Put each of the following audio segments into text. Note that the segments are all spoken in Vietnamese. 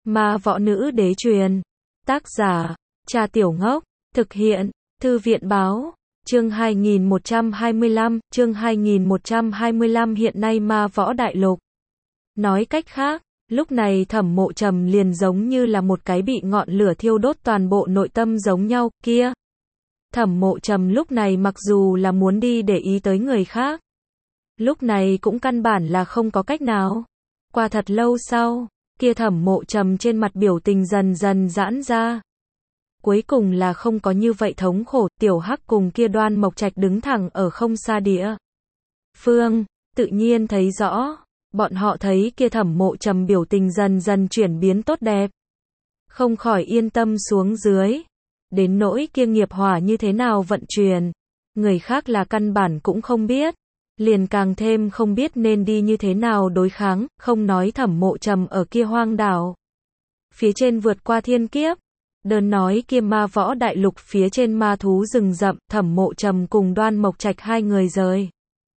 Ma võ nữ đế truyền. Tác giả, Trà Tiểu Ngốc. Thực hiện, Thư viện báo. Chương 2125, chương 2125 hiện nay ma võ đại lục. Nói cách khác, lúc này Thẩm Mộ Trầm liền giống như là một cái bị ngọn lửa thiêu đốt toàn bộ nội tâm giống nhau, kia. Thẩm Mộ Trầm lúc này mặc dù là muốn đi để ý tới người khác, lúc này cũng căn bản là không có cách nào. Qua thật lâu sau, kia Thẩm Mộ Trầm trên mặt biểu tình dần dần giãn ra. Cuối cùng là không có như vậy thống khổ, Tiểu Hắc cùng kia Đoan Mộc Trạch đứng thẳng ở không xa địa phương, tự nhiên thấy rõ. Bọn họ thấy kia Thẩm Mộ Trầm biểu tình dần dần chuyển biến tốt đẹp, không khỏi yên tâm xuống dưới. Đến nỗi kia nghiệp hỏa như thế nào vận chuyển, người khác là căn bản cũng không biết, liền càng thêm không biết nên đi như thế nào đối kháng, không nói Thẩm Mộ Trầm ở kia hoang đảo phía trên vượt qua thiên kiếp, đơn nói kia ma võ đại lục phía trên ma thú rừng rậm, Thẩm Mộ Trầm cùng Đoan Mộc Trạch hai người rời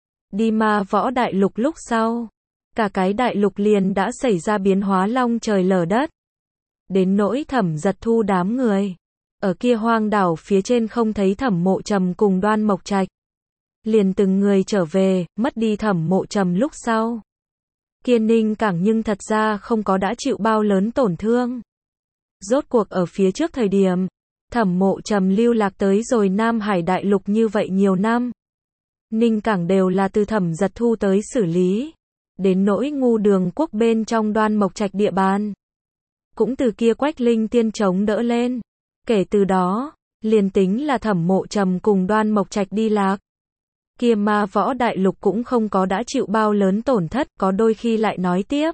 đi ma võ đại lục lúc sau, cả cái đại lục liền đã xảy ra biến hóa long trời lở đất. Đến nỗi Thẩm Giật Thu đám người ở kia hoang đảo phía trên không thấy Thẩm Mộ Trầm cùng Đoan Mộc Trạch, liền từng người trở về. Mất đi Thẩm Mộ Trầm lúc sau, kia Ninh Cảng nhưng thật ra không có đã chịu bao lớn tổn thương. Rốt cuộc ở phía trước thời điểm, Thẩm Mộ Trầm lưu lạc tới rồi Nam Hải đại lục như vậy nhiều năm, Ninh Cảng đều là từ Thẩm Giật Thu tới xử lý. Đến nỗi Ngu Đường quốc bên trong Đoan Mộc Trạch địa bàn, cũng từ kia Quách Linh Tiên chống đỡ lên. Kể từ đó, liền tính là Thẩm Mộ Trầm cùng Đoan Mộc Trạch đi lạc, kia ma võ đại lục cũng không có đã chịu bao lớn tổn thất. Có đôi khi lại nói tiếp,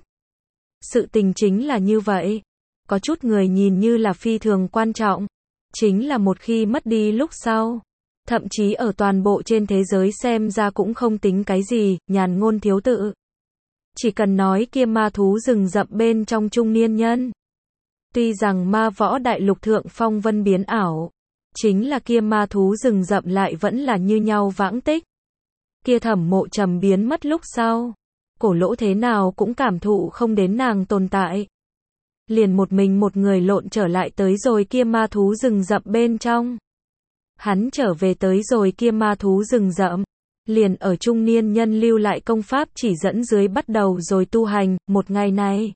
sự tình chính là như vậy. Có chút người nhìn như là phi thường quan trọng, chính là một khi mất đi lúc sau, thậm chí ở toàn bộ trên thế giới xem ra cũng không tính cái gì. Nhàn Ngôn thiếu tự, chỉ cần nói kia ma thú rừng rậm bên trong trung niên nhân, tuy rằng ma võ đại lục thượng phong vân biến ảo, chính là kia ma thú rừng rậm lại vẫn là như nhau vãng tích. Kia Thẩm Mộ Trầm biến mất lúc sau, Cổ Lỗ thế nào cũng cảm thụ không đến nàng tồn tại, liền một mình một người lộn trở lại tới rồi kia ma thú rừng rậm bên trong. Hắn trở về tới rồi kia ma thú rừng rậm, liền ở trung niên nhân lưu lại công pháp chỉ dẫn dưới bắt đầu rồi tu hành. Một ngày này,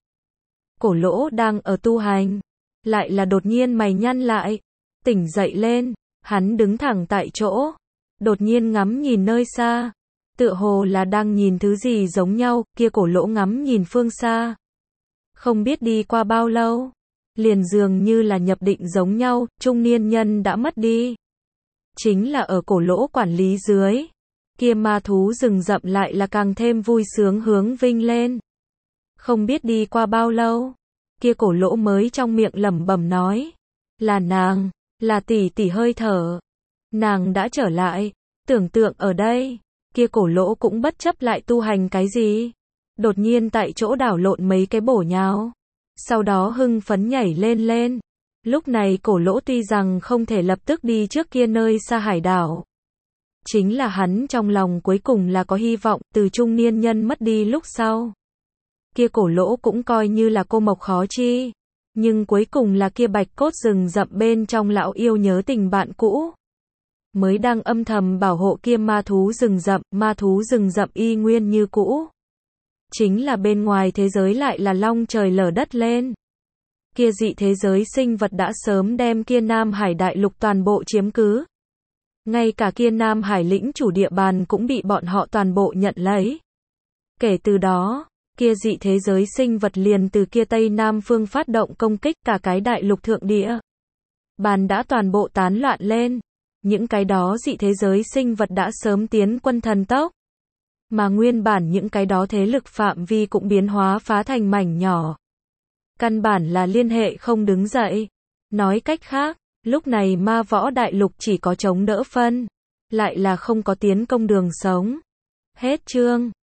Cổ Lỗ đang ở tu hành, lại là đột nhiên mày nhăn lại, tỉnh dậy lên, hắn đứng thẳng tại chỗ, đột nhiên ngắm nhìn nơi xa, tựa hồ là đang nhìn thứ gì giống nhau. Kia Cổ Lỗ ngắm nhìn phương xa, không biết đi qua bao lâu, liền dường như là nhập định giống nhau, trung niên nhân đã mất đi. Chính là ở Cổ Lỗ quản lý dưới, kia ma thú rừng rậm lại là càng thêm vui sướng hướng vinh lên. Không biết đi qua bao lâu, kia Cổ Lỗ mới trong miệng lẩm bẩm nói, là nàng, là tỷ tỷ hơi thở, nàng đã trở lại. Tưởng tượng ở đây, kia Cổ Lỗ cũng bất chấp lại tu hành cái gì, đột nhiên tại chỗ đảo lộn mấy cái bổ nhào, sau đó hưng phấn nhảy lên lên. Lúc này Cổ Lỗ tuy rằng không thể lập tức đi trước kia nơi xa hải đảo, chính là hắn trong lòng cuối cùng là có hy vọng. Từ trung niên nhân mất đi lúc sau, kia Cổ Lỗ cũng coi như là cô mộc khó chi, nhưng cuối cùng là kia bạch cốt rừng rậm bên trong lão yêu nhớ tình bạn cũ, mới đang âm thầm bảo hộ kia ma thú rừng rậm. Ma thú rừng rậm y nguyên như cũ, chính là bên ngoài thế giới lại là long trời lở đất lên. Kia dị thế giới sinh vật đã sớm đem kia Nam Hải đại lục toàn bộ chiếm cứ, ngay cả kia Nam Hải lĩnh chủ địa bàn cũng bị bọn họ toàn bộ nhận lấy. Kể từ đó, kia dị thế giới sinh vật liền từ kia Tây Nam phương phát động công kích cả cái đại lục thượng địa bàn đã toàn bộ tán loạn lên. Những cái đó dị thế giới sinh vật đã sớm tiến quân thần tốc, mà nguyên bản những cái đó thế lực phạm vi cũng biến hóa phá thành mảnh nhỏ, căn bản là liên hệ không đứng dậy. Nói cách khác, lúc này ma võ đại lục chỉ có chống đỡ phân, lại là không có tiến công đường sống. Hết chương.